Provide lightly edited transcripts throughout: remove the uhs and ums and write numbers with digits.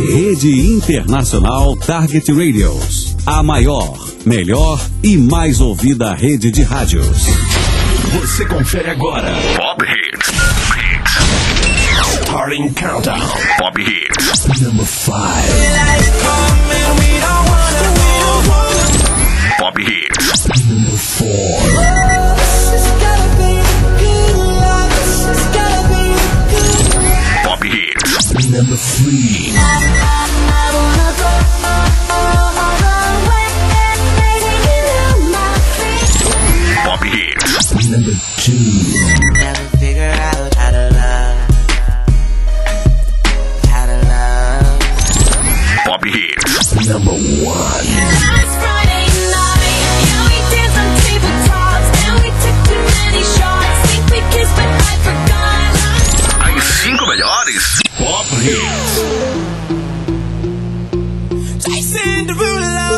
Rede Internacional Target Radios. A maior, melhor e mais ouvida rede de rádios. Você confere agora Pop Hits. Starting Countdown. Pop Hits. Number 5. Pop Hits. Number 4. Pop Hits. Number 3. Pop Hits. Number 2. Never figure out how to love. How to love. Pop Hits. Number 1. Last Friday night, yeah, we danced on tabletops, and we took too many shots. Think we kissed, but I forgot. As 5 melhores Pop Hits. Jason Derulo.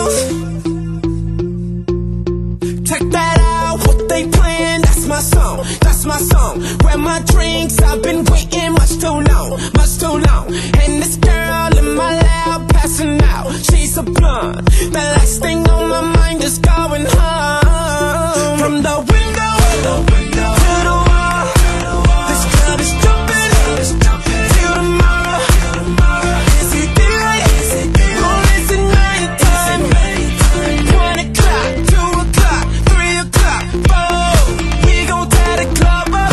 Take that out, what they playing? That's my song, that's my song. Grab my drinks, I've been waiting much too long, much too long. And this girl in my lap passing out, she's a blonde. The last thing on my mind is going home. From the window to the wall, this club is jumping till tomorrow. Is it daylight or is it nighttime? 1 o'clock, 2 o'clock, 3 o'clock, 4. We gon' tie the club up.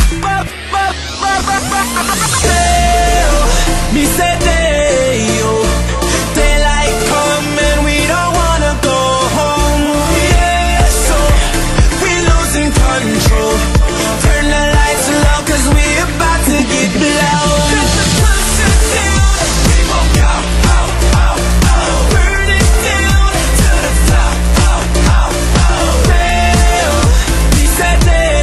Hell, me said daylight come and we don't wanna go home. Yeah, so we losing control. Turn the lights low 'cause we about to get blown. Let the sun shut down. We won't go out. Burn it down to the floor. Hell, we said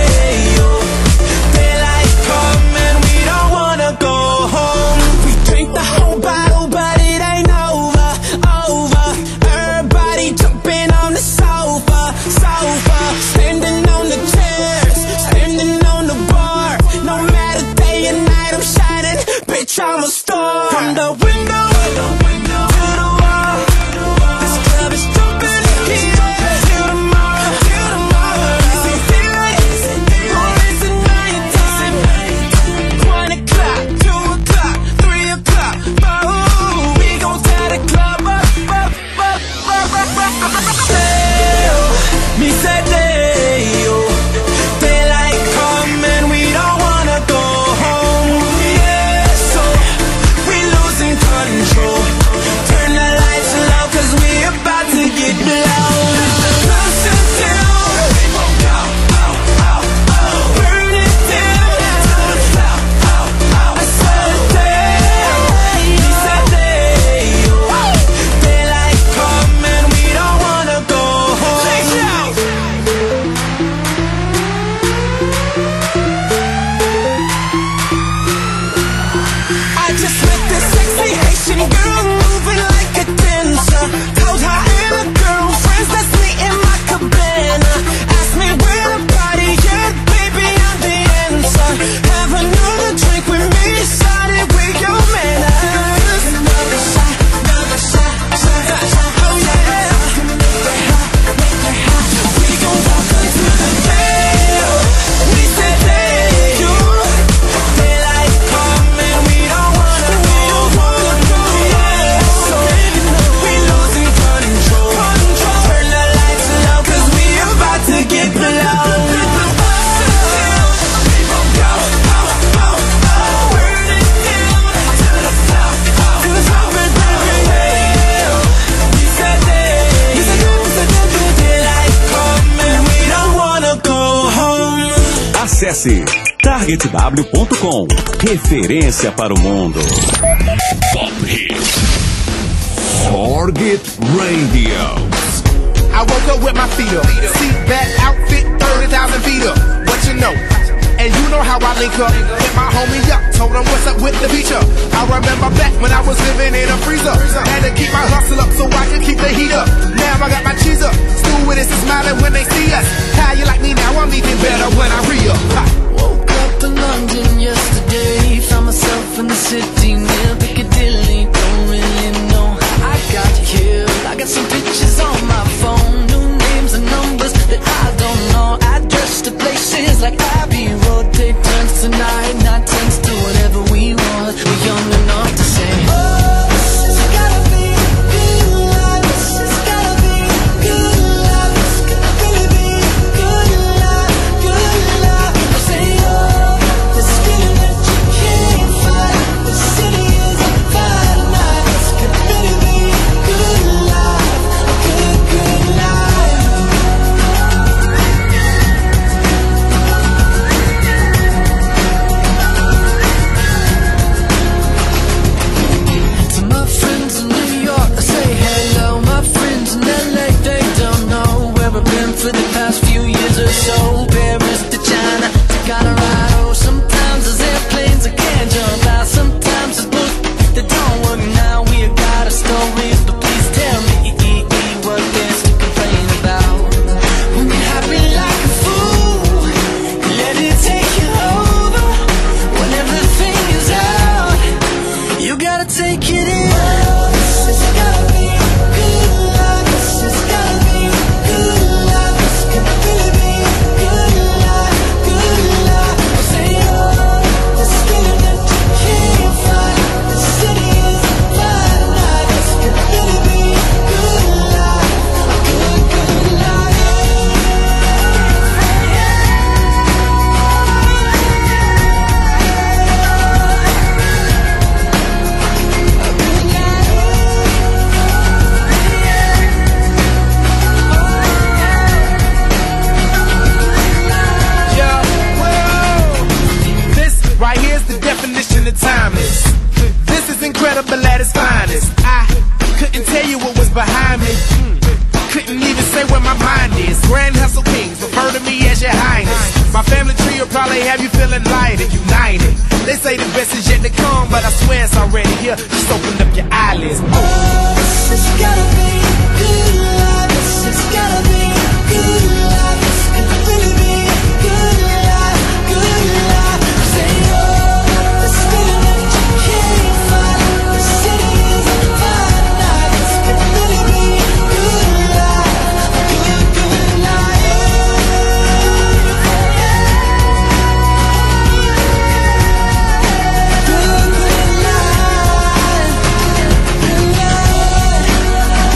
daylight come and we don't wanna go home. We drink the whole bottle, but it ain't over. Everybody jumping on the sofa. Standing on the chairs, standing on the bar. No matter day and night, I'm shining. Bitch, I'm a star. From the window to the wall, this club is jumping till tomorrow. Is it daylight or is it nighttime? 1 o'clock, 2 o'clock, 3 o'clock, 4. We gon' tie the club up. Hell, me said daylight come and we don't wanna go home. Yeah, so we losing control. Turn the lights low 'cause we about to get blown. Sun shut down. We won't go out. Burn it down to the floor. I said me said daylight come and we don't wanna go home. I just met this sexy Haitian girl moving like a dancer. Told her and her girlfriends that's me in my cabana. Asked me where the party at, baby, I'm the answer. Have another drink with me, started with your manners. Another shot, oh yeah. We gon' walk until the day. We said daylight come and we don't wanna go. Yeah, so we losing control. Turn the lights low 'cause we about to get blown. We won't go out. Burn it down to the floor. 'Cause I'm in hell. We said daylight come and we don't wanna go home. Acesse targetw.com. Referência para o mundo. Pop Hits. Target Radio. I woke up with my feet up. Seat back, outfit, 30,000 feet up. What you know? And you know how I link up. Hit my homie up, told him what's up with the feature. I remember back when I was living in a freezer. Had to keep my hustle up so I could keep the heat up. Now I got my cheese up. Stewardess is smiling when they see us. How you like me now? I'm even better when I re-up. Woke up in London yesterday, found myself in the city near Piccadilly. Don't really definition of timeless. This is incredible at its finest. I couldn't tell you what was behind me. Couldn't even say where my mind is. Grand Hustle Kings, refer to me as your highness. My family tree will probably have you feeling light and united. They say the best is yet to come, but I swear it's already here. Just open up your eyelids. Oh, this has gotta be good life. This has gotta be good life. This could really be good life, good life. Say, oh, the feeling that you can't find. The city is a fine night. This could really be good life, good, good life. Good, good life. Good life.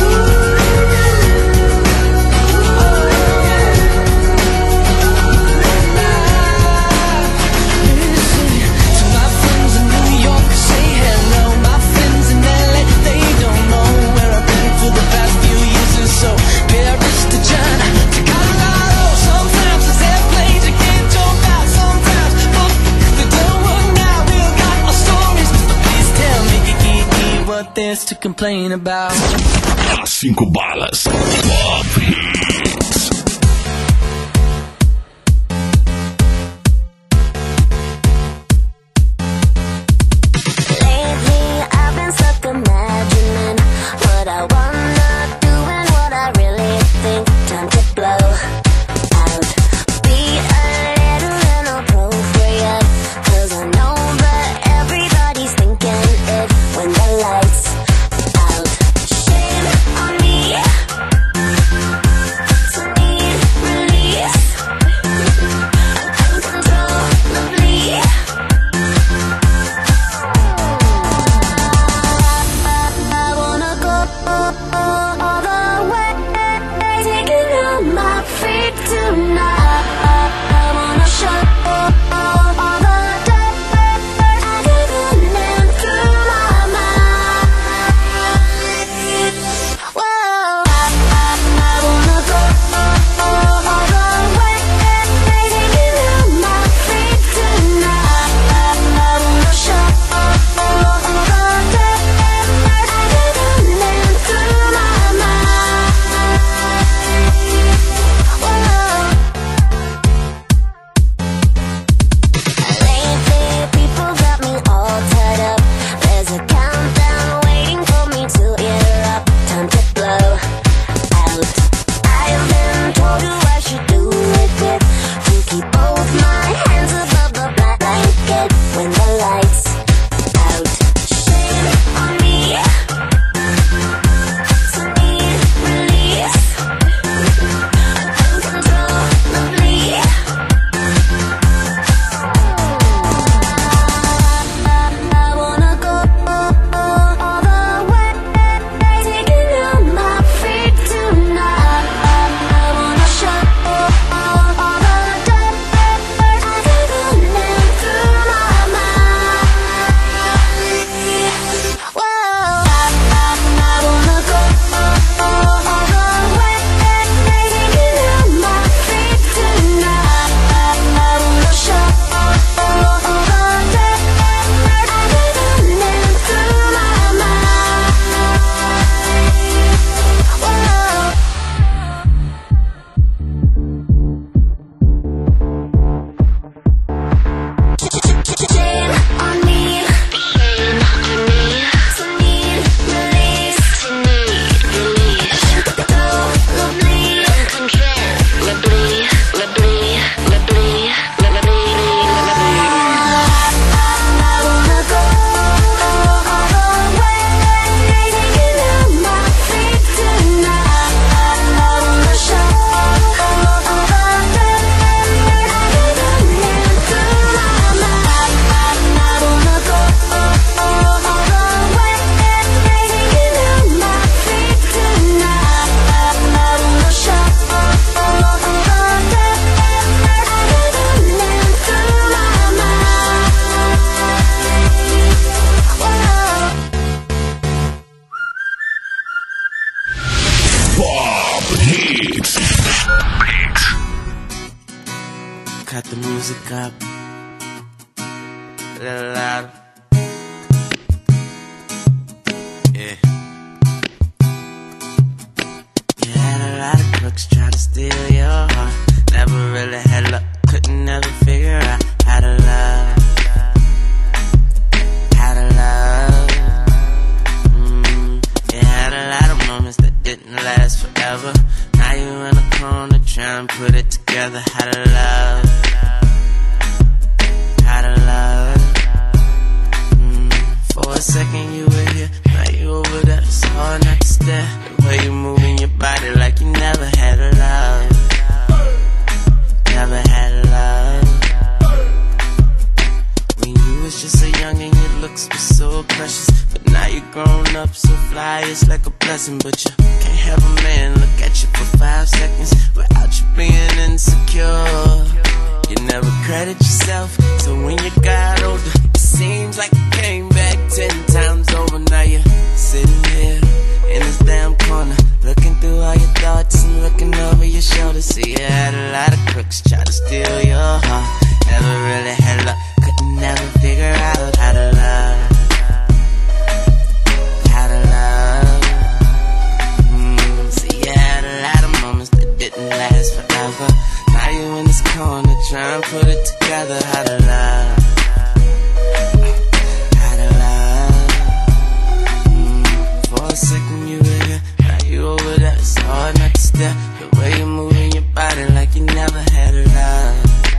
Listen to my friends in New York, say hello. My friends in LA, they don't know where I've been for the past few years or so. Paris to China to Colorado. Sometimes there's airplanes you can't jump out. Sometimes they don't work now. We all got our stories, but please tell me what there's to complain about. As 5 balas. Pop Hits. Lately, I've been stuck imagining what I wanna do and what I really think. Time to blow out. Be a little inappropriate, 'cause I know that everybody's thinking it when the lights out. Shame on me. To need release. Uncontrollably. I wanna go all the way, taking on my feet tonight. I wanna show all the dirt I didn't in through my mind. Whoa, I wanna go all the way, taking on my feet tonight. I wanna show all the dirt I didn't in through my mind. Whoa. Lately, people got me all tied up. There's a countdown waiting for me to erupt. Time to blow out. I've been told who I should do it with. To keep both my hands above the blanket when the lights out. Shame on me. To need release. Uncontrollably. I wanna go all the way, taking on my feet tonight. I wanna show all the dirt I didn't in through my mind. Whoa, I wanna go all the way, taking on my feet tonight. I wanna show all the dirt I didn't in through my mind. Whoa. Shame on me. To need release. I wanna go all the way, taking on my feet tonight. I wanna show all the dirt I didn't in through my mind. I wanna go all the way, taking on my feet tonight. I wanna show all the dirt I didn't in through my mind. Whoa. Pop Hits. Cut the music up. a lot. Yeah. You had a lot of crooks try to steal your heart. Never really had luck, couldn't never figure out how to love. How to love. You had a lot of moments that didn't last forever. Now you in a corner trying to put it together. How to love. How to love. For a second you were here, now you over there. It's hard not to stare. The way you moving your body like you never had a love. Never had a love. When you was just so young and your looks were so precious, but now you grown up so fly, it's like a blessing. But you can't have a man look at you for 5 seconds without you being insecure. You never credit yourself, so when you got older, it seems like you came back 10 times over. Now you're sitting here in this damn corner, looking through all your thoughts and looking over your shoulder. See, you had a lot of crooks try to steal your heart. Never really had luck, couldn't never figure out how to love. How to love. See, you had a lot of moments that didn't last forever. Now you in this corner trying to put it together. How to love. How to love. For a second you were here, now you over there. It's hard not to stare. The way you're moving your body like you never had a love.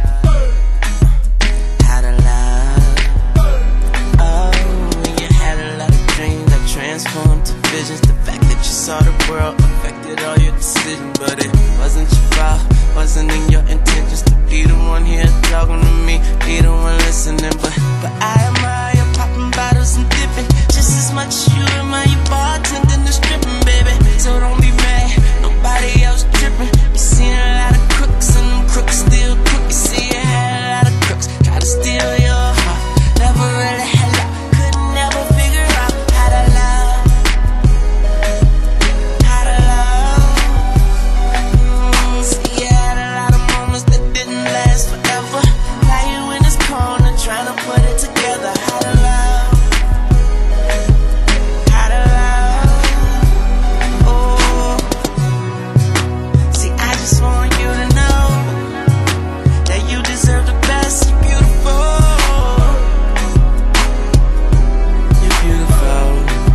How to love. Oh, when you had a lot of dreams that transformed to visions. The fact that you saw the world affected all your decisions, but it wasn't your fault, wasn't in your intentions to be the one here talking to me, be the one listening. But I admire you popping bottles and dipping just as much as you admire you bartending and stripping, baby. So don't be mad, nobody else tripping. You seen a lot of crooks and them crooks still crook. You see you had a lot of crooks try to steal your heart. Never really had luck, couldn't never figure out how to love. How to love. See, you had a lot of moments that didn't last forever. Now you in this corner trying to put it together. How to love. How to love. Oh. See, I just want you to know that you deserve the best. You're beautiful. You're beautiful.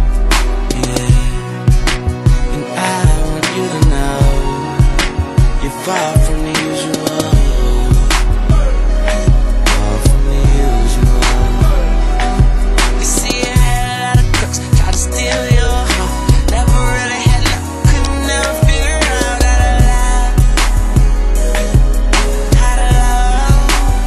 Yeah. And I want you to know you're far from the usual. Far from the usual. You see, you had a lot of crooks try to steal your heart. Never really had luck, couldn't never figure out how to love. How to love.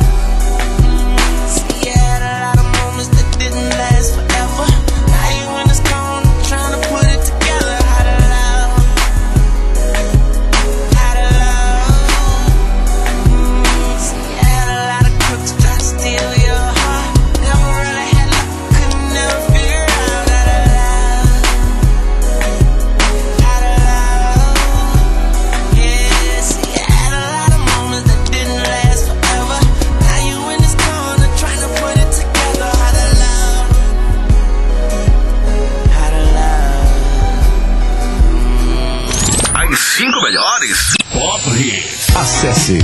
See, you had a lot of moments that didn't last forever. Now you in this corner trying to put it together. How to love. How to love. See, you had a lot of crooks try to steal your heart. Never really had luck, couldn't never figure out how to love. How to love. Yeah, see, you had a lot of moments that didn't last forever. Now you in this corner trying to put it together. How to love. How to love. As 5 melhores Pop Hits. Acesse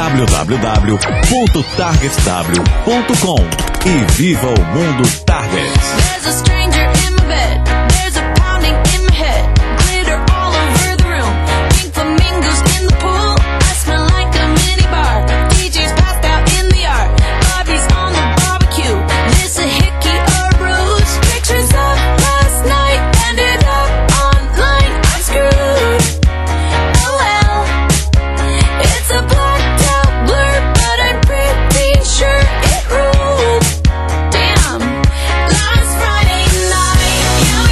www.targetw.com e viva o mundo Target. There's a stranger in my bed. There's a pounding in my head. Glitter all over the room. Pink flamingos in the pool. I smell like a mini bar. DJ's passed out in the yard. Bobby's on the barbecue. This a hickey or bruise. Pictures of last night ended up online. I'm screwed. Oh well. It's a blacked out blur, but I'm pretty sure it ruled. Damn. Last Friday night, you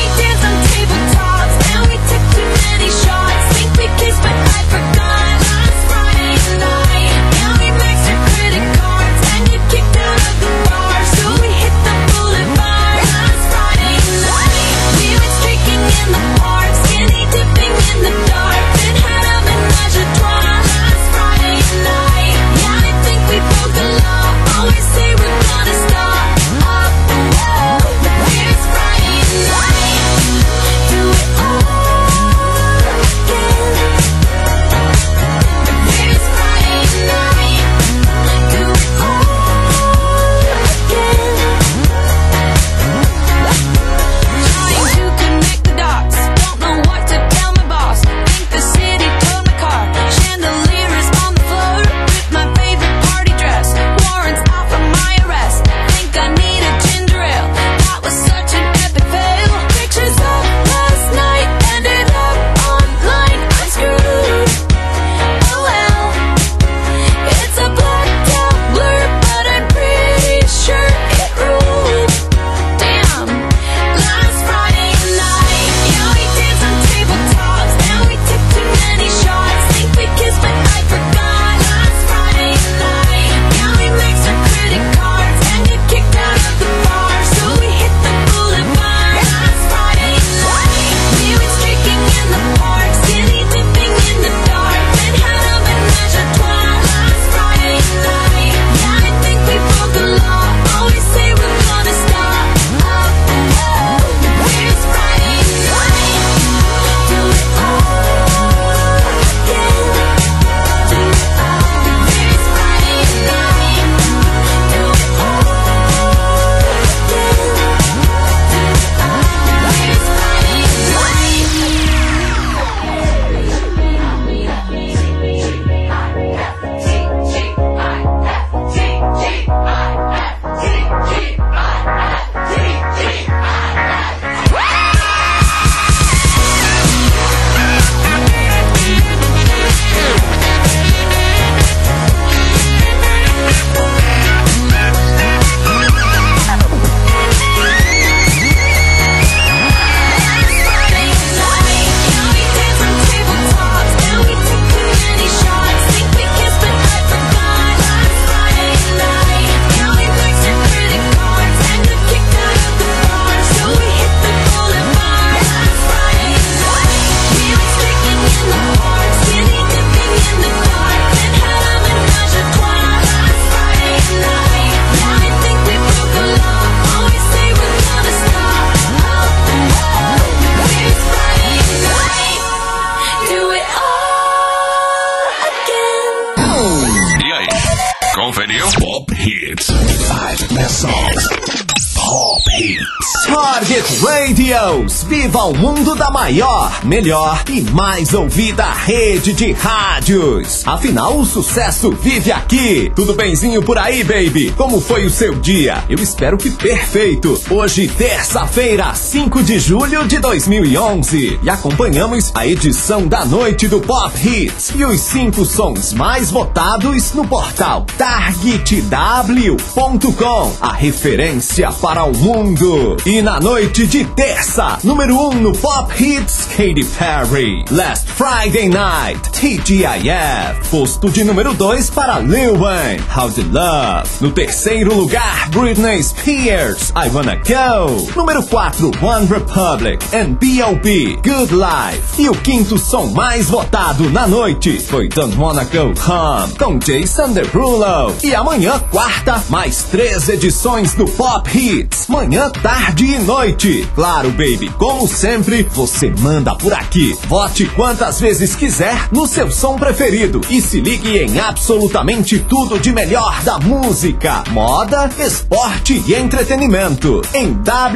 Target Radios, viva o mundo da maior, melhor e mais ouvida rede de rádios. Afinal, o sucesso vive aqui. Tudo benzinho por aí, baby? Como foi o seu dia? Eu espero que perfeito. Hoje, terça-feira, 5 de julho de 2011. E acompanhamos a edição da noite do Pop Hits e os 5 sons mais votados no portal targetw.com, a referência para o mundo. E na noite de terça, número 1 no Pop Hits, Katy Perry, Last Friday Night, TGIF. Posto de número 2 para Lil Wayne, How to Love. No terceiro lugar, Britney Spears, I Wanna Go. Número 4, One Republic and B.O.B, Good Life. E o quinto som mais votado na noite foi Don't Wanna Go Home, com Jason Derulo. E amanhã, quarta, mais 3 edições do Pop Hits, manhã, tarde e noite. Claro, baby, como sempre, você manda por aqui. Vote quantas vezes quiser no seu som preferido e se ligue em absolutamente tudo de melhor da música, moda, esporte e entretenimento em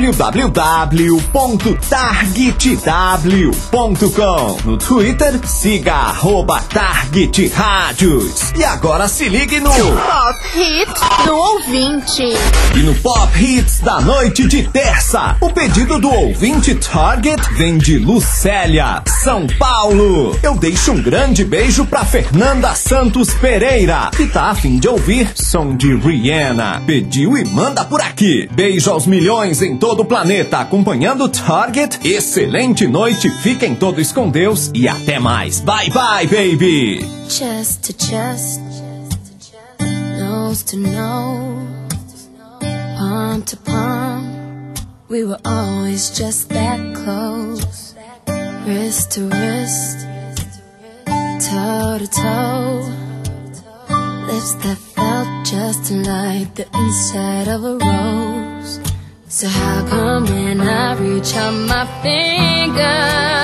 www.targetw.com. No Twitter, siga @Target Rádios. E agora se ligue no Pop Hits do ouvinte. E no Pop Hits da noite de terça, o pedido do ouvinte Target vem de Lucélia, São Paulo. Eu deixo um grande beijo pra Fernanda Santos Pereira, que tá a fim de ouvir som de Rihanna. Pediu e manda por aqui. Beijo aos milhões em todo o planeta acompanhando Target. Excelente noite, fiquem todos com Deus e até mais. Bye bye, baby. Chest to chest, nose to nose, palm to palm. We were always just that close. Wrist to wrist, toe to toe. Lips that felt just like the inside of a rose. So how come when I reach out my finger,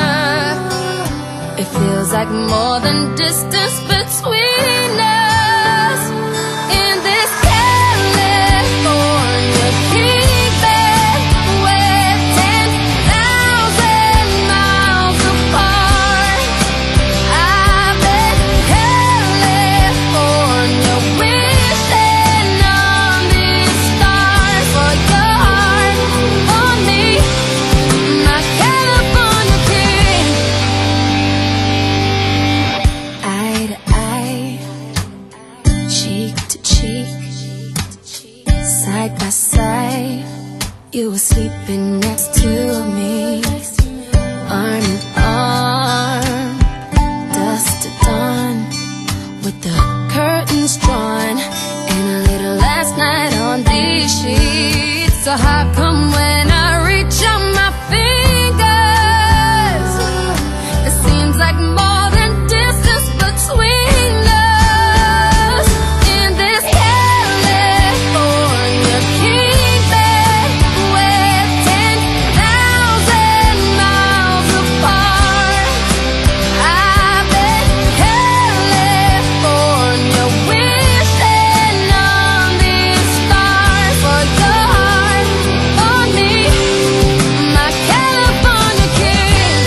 it feels like more than distance between us? In this California heat bed, we're 10,000 miles apart. I've been California wishing on these stars for your heart on me, my California king. Eye to eye, cheek to cheek, side by side, you were sleeping next to me, arm in arm, dusk to dawn, with the curtains drawn, and a little last night on these sheets. So how come when I reach out my fingers, it seems like more than distance between us? In this California king bed, we're 10,000 miles apart. I've been California wishing on these stars for your heart on me, my California king.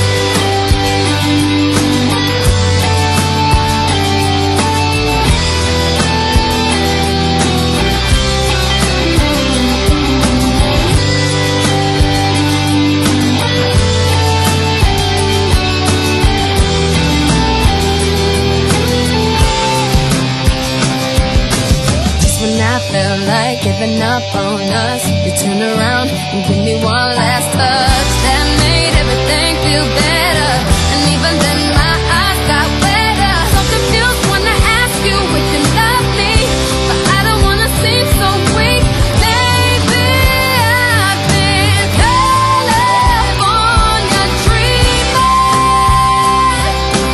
Just when I felt like giving up on us, you turned around and give me one last touch that made everything feel better. And even then my eyes got wetter. So confused when I ask you if you love me, but I don't wanna seem so weak. Baby, I've been California dreaming.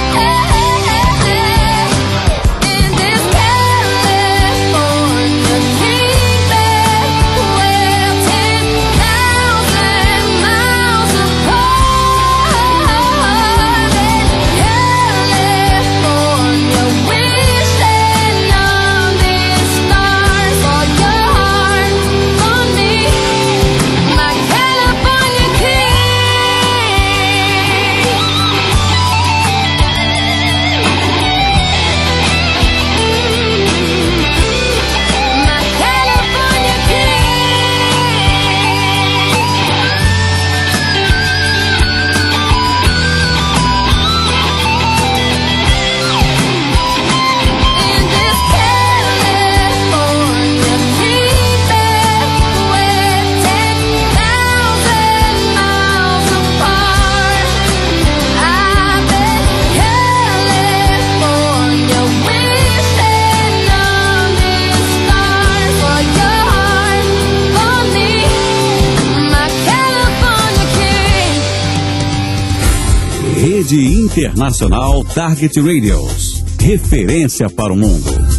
In this California king bed, we're 10,000 Rede Internacional Target Radios. Referência para o mundo.